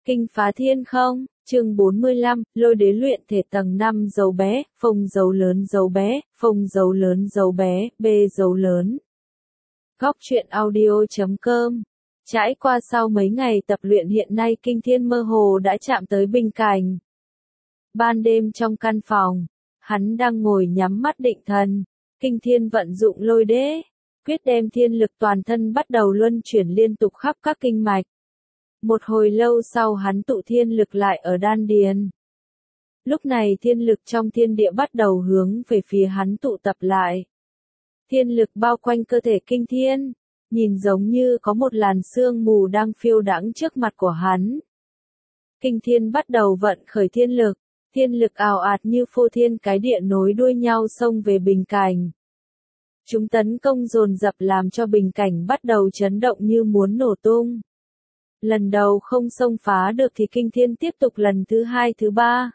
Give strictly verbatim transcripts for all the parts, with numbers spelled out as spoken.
Kinh phá thiên không, chương bốn mươi lăm, lôi đế luyện thể tầng năm dấu bé, phông dấu lớn dấu bé, phông dấu lớn dấu bé, b dấu lớn. Góc truyện audio chấm com. Trải qua sau mấy ngày tập luyện hiện nay Kinh Thiên mơ hồ đã chạm tới bình cảnh. Ban đêm trong căn phòng, hắn đang ngồi nhắm mắt định thần, Kinh Thiên vận dụng lôi đế, quyết đem thiên lực toàn thân bắt đầu luân chuyển liên tục khắp các kinh mạch. Một hồi lâu sau hắn tụ thiên lực lại ở đan điền. Lúc này thiên lực trong thiên địa bắt đầu hướng về phía hắn tụ tập lại. Thiên lực bao quanh cơ thể Kinh Thiên, nhìn giống như có một làn sương mù đang phiêu đãng trước mặt của hắn. Kinh Thiên bắt đầu vận khởi thiên lực, thiên lực ào ạt như phô thiên cái địa nối đuôi nhau xông về bình cảnh. Chúng tấn công dồn dập làm cho bình cảnh bắt đầu chấn động như muốn nổ tung. Lần đầu không xông phá được thì Kinh Thiên tiếp tục lần thứ hai thứ ba.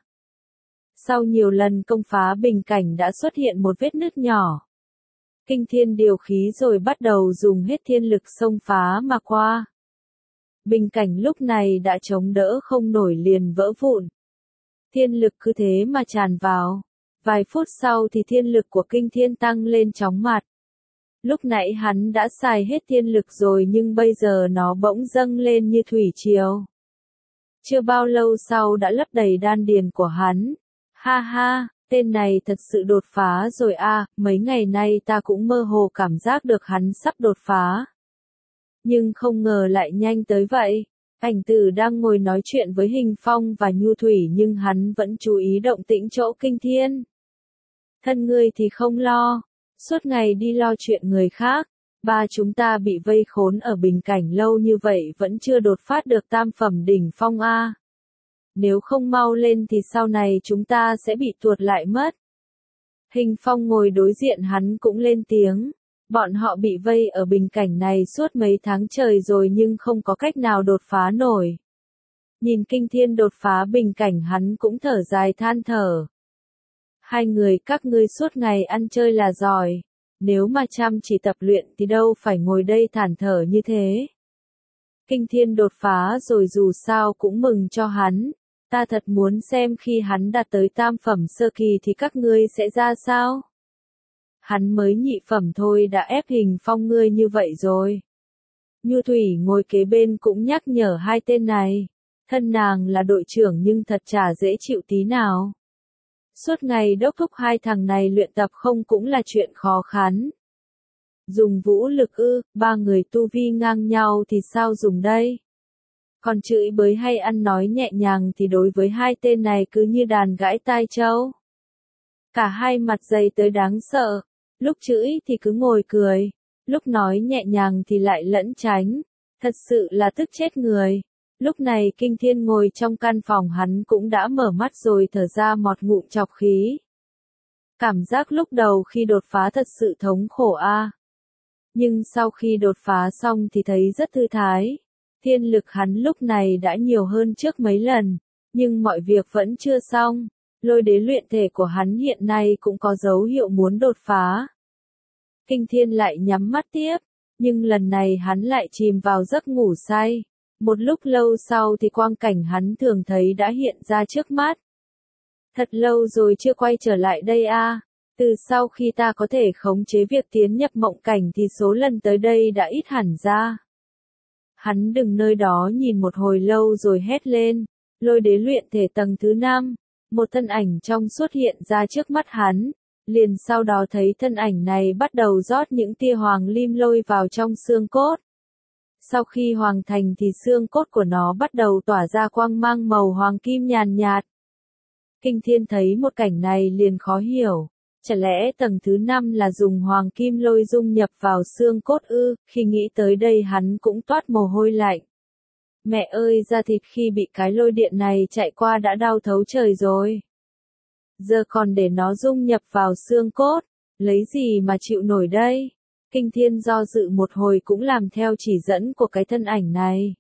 Sau nhiều lần công phá bình cảnh đã xuất hiện một vết nứt nhỏ. Kinh Thiên điều khí rồi bắt đầu dùng hết thiên lực xông phá mà qua. Bình cảnh lúc này đã chống đỡ không nổi liền vỡ vụn. Thiên lực cứ thế mà tràn vào. Vài phút sau thì thiên lực của Kinh Thiên tăng lên chóng mặt. Lúc nãy hắn đã xài hết thiên lực rồi nhưng bây giờ nó bỗng dâng lên như thủy triều. Chưa bao lâu sau đã lấp đầy đan điền của hắn. Ha ha, tên này thật sự đột phá rồi a, à, mấy ngày nay ta cũng mơ hồ cảm giác được hắn sắp đột phá. Nhưng không ngờ lại nhanh tới vậy. Ảnh Tử đang ngồi nói chuyện với Hình Phong và Nhu Thủy nhưng hắn vẫn chú ý động tĩnh chỗ Kinh Thiên. Thân ngươi thì không lo. Suốt ngày đi lo chuyện người khác, ba chúng ta bị vây khốn ở bình cảnh lâu như vậy vẫn chưa đột phát được tam phẩm đỉnh phong a. Nếu không mau lên thì sau này chúng ta sẽ bị tuột lại mất. Hình Phong ngồi đối diện hắn cũng lên tiếng, bọn họ bị vây ở bình cảnh này suốt mấy tháng trời rồi nhưng không có cách nào đột phá nổi. Nhìn Kinh Thiên đột phá bình cảnh hắn cũng thở dài than thở. Hai người các ngươi suốt ngày ăn chơi là giỏi, nếu mà chăm chỉ tập luyện thì đâu phải ngồi đây thản thở như thế. Kinh Thiên đột phá rồi dù sao cũng mừng cho hắn, ta thật muốn xem khi hắn đạt tới tam phẩm sơ kỳ thì các ngươi sẽ ra sao. Hắn mới nhị phẩm thôi đã ép Hình Phong ngươi như vậy rồi. Nhu Thủy ngồi kế bên cũng nhắc nhở hai tên này, thân nàng là đội trưởng nhưng thật chả dễ chịu tí nào. Suốt ngày đốc thúc hai thằng này luyện tập không cũng là chuyện khó khăn. Dùng vũ lực ư, ba người tu vi ngang nhau thì sao dùng đây? Còn chửi bới hay ăn nói nhẹ nhàng thì đối với hai tên này cứ như đàn gãi tai trâu. Cả hai mặt dày tới đáng sợ, lúc chửi thì cứ ngồi cười, lúc nói nhẹ nhàng thì lại lẫn tránh, thật sự là tức chết người. Lúc này Kinh Thiên ngồi trong căn phòng hắn cũng đã mở mắt rồi thở ra một ngụm trọc khí. Cảm giác lúc đầu khi đột phá thật sự thống khổ a. À. Nhưng sau khi đột phá xong thì thấy rất thư thái. Thiên lực hắn lúc này đã nhiều hơn trước mấy lần, nhưng mọi việc vẫn chưa xong. Lôi đế luyện thể của hắn hiện nay cũng có dấu hiệu muốn đột phá. Kinh Thiên lại nhắm mắt tiếp, nhưng lần này hắn lại chìm vào giấc ngủ say. Một lúc lâu sau thì quang cảnh hắn thường thấy đã hiện ra trước mắt. Thật lâu rồi chưa quay trở lại đây a. À. Từ sau khi ta có thể khống chế việc tiến nhập mộng cảnh thì số lần tới đây đã ít hẳn ra. Hắn đứng nơi đó nhìn một hồi lâu rồi hét lên, lôi đế luyện thể tầng thứ năm. Một thân ảnh trong xuất hiện ra trước mắt hắn, liền sau đó thấy thân ảnh này bắt đầu rót những tia hoàng lim lôi vào trong xương cốt. Sau khi hoàn thành thì xương cốt của nó bắt đầu tỏa ra quang mang màu hoàng kim nhàn nhạt. Kinh Thiên thấy một cảnh này liền khó hiểu, chả lẽ tầng thứ năm là dùng hoàng kim lôi dung nhập vào xương cốt ư? Khi nghĩ tới đây hắn cũng toát mồ hôi lạnh. Mẹ ơi, da thịt khi bị cái lôi điện này chạy qua đã đau thấu trời rồi. Giờ còn để nó dung nhập vào xương cốt, lấy gì mà chịu nổi đây? Kinh Thiên do dự một hồi cũng làm theo chỉ dẫn của cái thân ảnh này.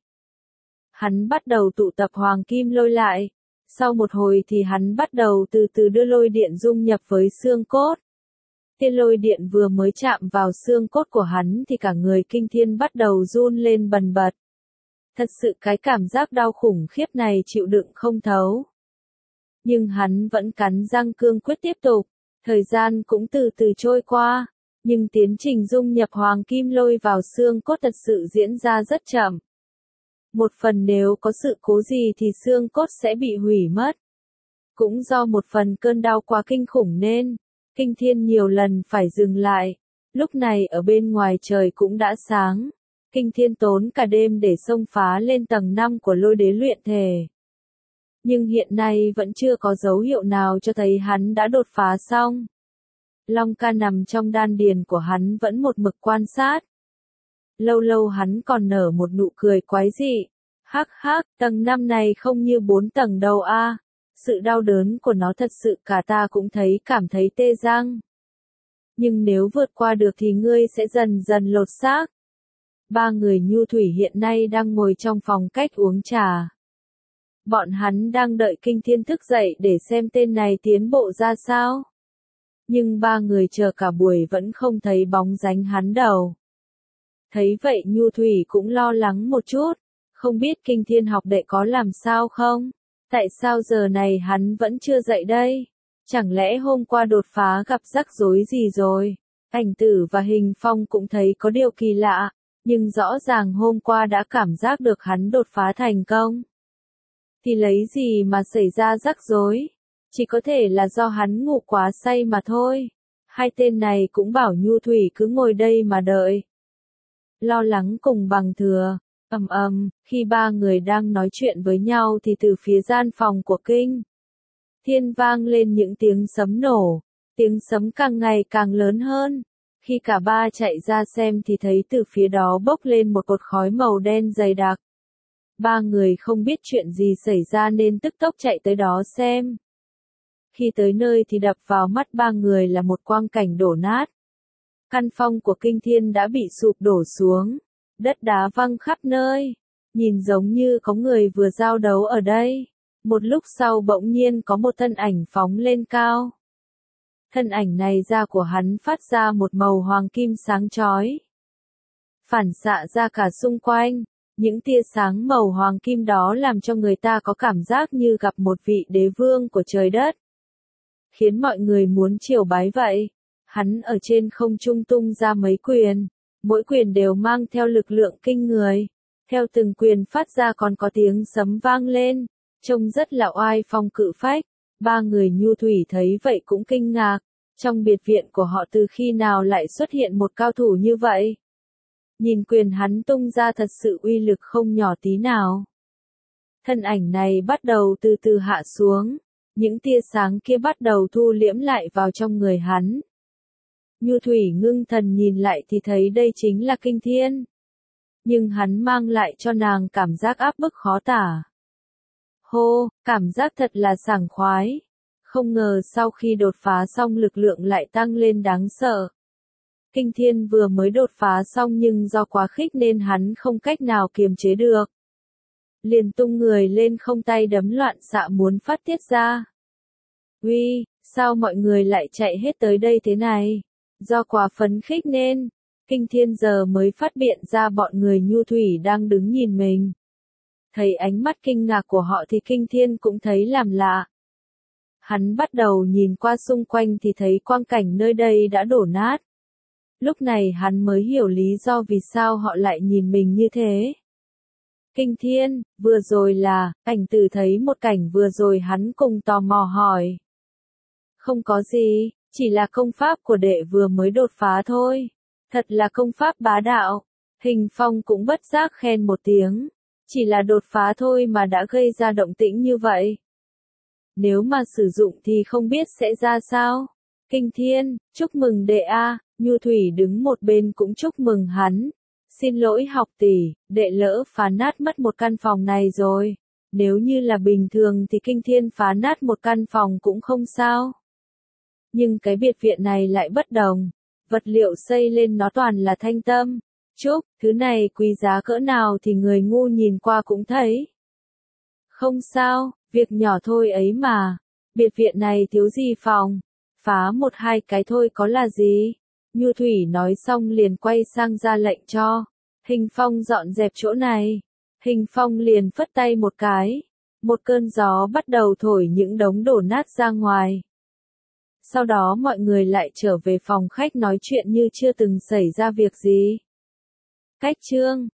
Hắn bắt đầu tụ tập hoàng kim lôi lại. Sau một hồi thì hắn bắt đầu từ từ đưa lôi điện dung nhập với xương cốt. Tia lôi điện vừa mới chạm vào xương cốt của hắn thì cả người Kinh Thiên bắt đầu run lên bần bật. Thật sự cái cảm giác đau khủng khiếp này chịu đựng không thấu. Nhưng hắn vẫn cắn răng cương quyết tiếp tục. Thời gian cũng từ từ trôi qua. Nhưng tiến trình dung nhập hoàng kim lôi vào xương cốt thật sự diễn ra rất chậm. Một phần nếu có sự cố gì thì xương cốt sẽ bị hủy mất. Cũng do một phần cơn đau quá kinh khủng nên, Kinh Thiên nhiều lần phải dừng lại. Lúc này ở bên ngoài trời cũng đã sáng. Kinh Thiên tốn cả đêm để xông phá lên tầng năm của lôi đế luyện thể. Nhưng hiện nay vẫn chưa có dấu hiệu nào cho thấy hắn đã đột phá xong. Long ca nằm trong đan điền của hắn vẫn một mực quan sát. Lâu lâu hắn còn nở một nụ cười quái dị. Hắc hắc, tầng năm này không như bốn tầng đâu a. Sự đau đớn của nó thật sự cả ta cũng thấy cảm thấy tê răng. Nhưng nếu vượt qua được thì ngươi sẽ dần dần lột xác. Ba người nhu thủy hiện nay đang ngồi trong phòng cách uống trà. Bọn hắn đang đợi Kinh Thiên thức dậy để xem tên này tiến bộ ra sao. Nhưng ba người chờ cả buổi vẫn không thấy bóng dáng hắn đâu. Thấy vậy nhu thủy cũng lo lắng một chút. Không biết Kinh Thiên học đệ có làm sao không? Tại sao giờ này hắn vẫn chưa dậy đây? Chẳng lẽ hôm qua đột phá gặp rắc rối gì rồi? Ảnh Tử và Hình Phong cũng thấy có điều kỳ lạ, nhưng rõ ràng hôm qua đã cảm giác được hắn đột phá thành công. Thì lấy gì mà xảy ra rắc rối? Chỉ có thể là do hắn ngủ quá say mà thôi. Hai tên này cũng bảo nhu thủy cứ ngồi đây mà đợi. Lo lắng cùng bằng thừa. Ầm ầm, khi ba người đang nói chuyện với nhau thì từ phía gian phòng của Kinh Thiên vang lên những tiếng sấm nổ, tiếng sấm càng ngày càng lớn hơn. Khi cả ba chạy ra xem thì thấy từ phía đó bốc lên một cột khói màu đen dày đặc. Ba người không biết chuyện gì xảy ra nên tức tốc chạy tới đó xem. Khi tới nơi thì đập vào mắt ba người là một quang cảnh đổ nát. Căn phòng của Kinh Thiên đã bị sụp đổ xuống. Đất đá văng khắp nơi, nhìn giống như có người vừa giao đấu ở đây. Một lúc sau bỗng nhiên có một thân ảnh phóng lên cao. Thân ảnh này da của hắn phát ra một màu hoàng kim sáng chói. Phản xạ ra cả xung quanh, những tia sáng màu hoàng kim đó làm cho người ta có cảm giác như gặp một vị đế vương của trời đất. Khiến mọi người muốn triều bái vậy. Hắn ở trên không trung tung ra mấy quyền. Mỗi quyền đều mang theo lực lượng kinh người. Theo từng quyền phát ra còn có tiếng sấm vang lên. Trông rất là oai phong cự phách. Ba người nhu thủy thấy vậy cũng kinh ngạc. Trong biệt viện của họ từ khi nào lại xuất hiện một cao thủ như vậy? Nhìn quyền hắn tung ra thật sự uy lực không nhỏ tí nào. Thân ảnh này bắt đầu từ từ hạ xuống. Những tia sáng kia bắt đầu thu liễm lại vào trong người hắn. Nhu thủy ngưng thần nhìn lại thì thấy đây chính là Kinh Thiên. Nhưng hắn mang lại cho nàng cảm giác áp bức khó tả. Hô, cảm giác thật là sảng khoái. Không ngờ sau khi đột phá xong lực lượng lại tăng lên đáng sợ. Kinh Thiên vừa mới đột phá xong nhưng do quá khích nên hắn không cách nào kiềm chế được. Liền tung người lên không tay đấm loạn xạ muốn phát tiết ra. Uy, sao mọi người lại chạy hết tới đây thế này? Do quá phấn khích nên, Kinh Thiên giờ mới phát biện ra bọn người nhu thủy đang đứng nhìn mình. Thấy ánh mắt kinh ngạc của họ thì Kinh Thiên cũng thấy làm lạ. Hắn bắt đầu nhìn qua xung quanh thì thấy quang cảnh nơi đây đã đổ nát. Lúc này hắn mới hiểu lý do vì sao họ lại nhìn mình như thế. Kinh Thiên, vừa rồi là, Ảnh Tử thấy một cảnh vừa rồi hắn cùng tò mò hỏi. Không có gì, chỉ là công pháp của đệ vừa mới đột phá thôi. Thật là công pháp bá đạo. Hình Phong cũng bất giác khen một tiếng. Chỉ là đột phá thôi mà đã gây ra động tĩnh như vậy. Nếu mà sử dụng thì không biết sẽ ra sao. Kinh Thiên, chúc mừng đệ a. Nhu thủy đứng một bên cũng chúc mừng hắn. Xin lỗi học tỷ, đệ lỡ phá nát mất một căn phòng này rồi. Nếu như là bình thường thì Kinh Thiên phá nát một căn phòng cũng không sao. Nhưng cái biệt viện này lại bất đồng. Vật liệu xây lên nó toàn là thanh tâm, trúc, thứ này quý giá cỡ nào thì người ngu nhìn qua cũng thấy. Không sao, việc nhỏ thôi ấy mà. Biệt viện này thiếu gì phòng, phá một hai cái thôi có là gì. Nhu thủy nói xong liền quay sang ra lệnh cho Hình Phong dọn dẹp chỗ này. Hình Phong liền phất tay một cái. Một cơn gió bắt đầu thổi những đống đổ nát ra ngoài. Sau đó mọi người lại trở về phòng khách nói chuyện như chưa từng xảy ra việc gì. Cách chương